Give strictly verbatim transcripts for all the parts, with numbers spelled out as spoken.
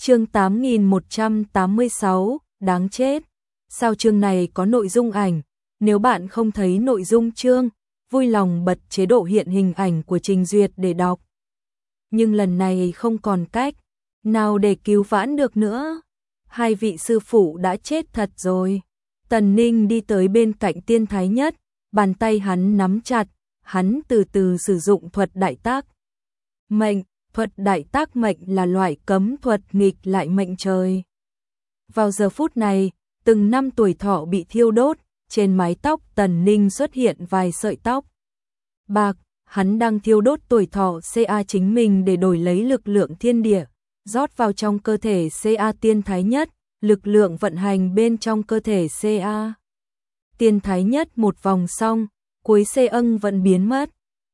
Chương tám nghìn một trăm tám mươi sáu, đáng chết. Sao chương này có nội dung ảnh? Nếu bạn không thấy nội dung chương, vui lòng bật chế độ hiện hình ảnh của trình duyệt để đọc. Nhưng lần này không còn cách nào để cứu vãn được nữa. Hai vị sư phụ đã chết thật rồi. Tần Ninh đi tới bên cạnh Tiên Thái Nhất, bàn tay hắn nắm chặt, hắn từ từ sử dụng thuật đại tác mệnh. Thuật đại tác mệnh là loại cấm thuật nghịch lại mệnh trời. Vào giờ phút này, từng năm tuổi thọ bị thiêu đốt, trên mái tóc Tần Ninh xuất hiện vài sợi tóc bạc, hắn đang thiêu đốt tuổi thọ ca chính mình để đổi lấy lực lượng thiên địa, rót vào trong cơ thể ca Tiên Thái Nhất, lực lượng vận hành bên trong cơ thể ca Tiên Thái Nhất một vòng xong, cuối C ân vẫn biến mất.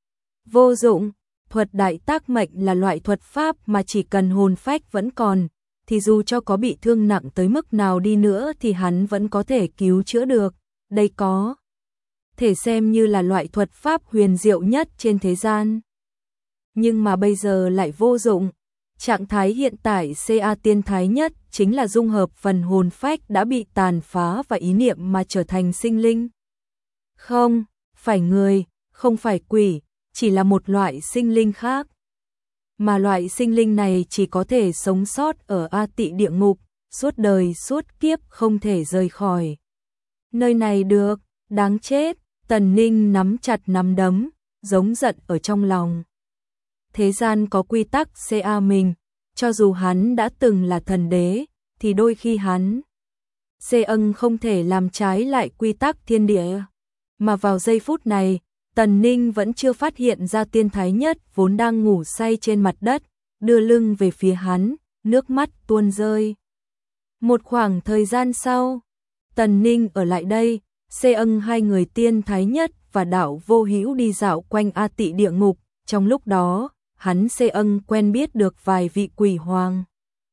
Vô dụng. Thuật đại tác mệnh là loại thuật pháp mà chỉ cần hồn phách vẫn còn, thì dù cho có bị thương nặng tới mức nào đi nữa thì hắn vẫn có thể cứu chữa được. Đây có thể xem như là loại thuật pháp huyền diệu nhất trên thế gian. Nhưng mà bây giờ lại vô dụng. Trạng thái hiện tại ca Tiên Thái Nhất chính là dung hợp phần hồn phách đã bị tàn phá và ý niệm mà trở thành sinh linh. Không, phải người, không phải quỷ, chỉ là một loại sinh linh khác. Mà loại sinh linh này chỉ có thể sống sót ở A Tị địa ngục, suốt đời suốt kiếp không thể rời khỏi nơi này được. Đáng chết. Tần Ninh nắm chặt nắm đấm, giống giận ở trong lòng. Thế gian có quy tắc ca mình, cho dù hắn đã từng là thần đế, thì đôi khi hắn C ân không thể làm trái lại quy tắc thiên địa. Mà vào giây phút này, Tần Ninh vẫn chưa phát hiện ra Tiên Thái Nhất vốn đang ngủ say trên mặt đất, đưa lưng về phía hắn, nước mắt tuôn rơi. Một khoảng thời gian sau, Tần Ninh ở lại đây, C ân hai người Tiên Thái Nhất và Đạo Vô Hữu đi dạo quanh A Tị địa ngục, trong lúc đó, hắn C ân quen biết được vài vị quỷ hoàng.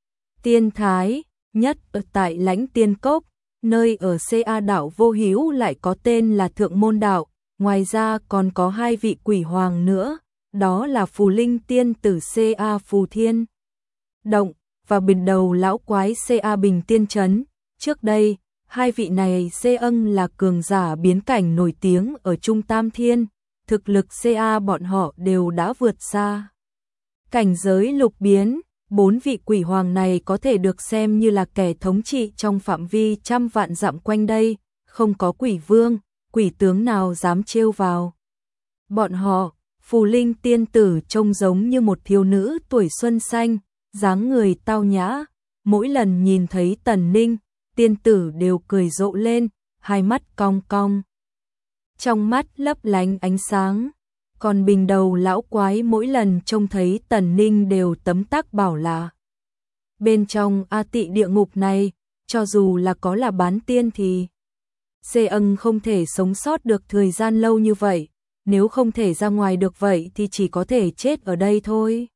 Tiên Thái Nhất ở tại Lãnh Tiên Cốc, nơi ở ca Đạo Vô Hữu lại có tên là Thượng Môn Đạo. Ngoài ra còn có hai vị quỷ hoàng nữa, đó là Phù Linh Tiên Tử ca Phù Thiên Động và Bình Đầu Lão Quái ca Bình Tiên Trấn. Trước đây, hai vị này C ân là cường giả biến cảnh nổi tiếng ở Trung Tam Thiên, thực lực ca bọn họ đều đã vượt xa cảnh giới lục biến. Bốn vị quỷ hoàng này có thể được xem như là kẻ thống trị trong phạm vi trăm vạn dặm quanh đây, không có quỷ vương, quỷ tướng nào dám trêu vào bọn họ. Phù Linh Tiên Tử trông giống như một thiếu nữ tuổi xuân xanh, dáng người tao nhã, mỗi lần nhìn thấy Tần Ninh, tiên tử đều cười rộ lên, hai mắt cong cong, trong mắt lấp lánh ánh sáng. Còn Bình Đầu Lão Quái mỗi lần trông thấy Tần Ninh đều tấm tắc bảo là bên trong A Tị địa ngục này, cho dù là có là bán tiên thì C ân không thể sống sót được thời gian lâu như vậy, nếu không thể ra ngoài được vậy thì chỉ có thể chết ở đây thôi.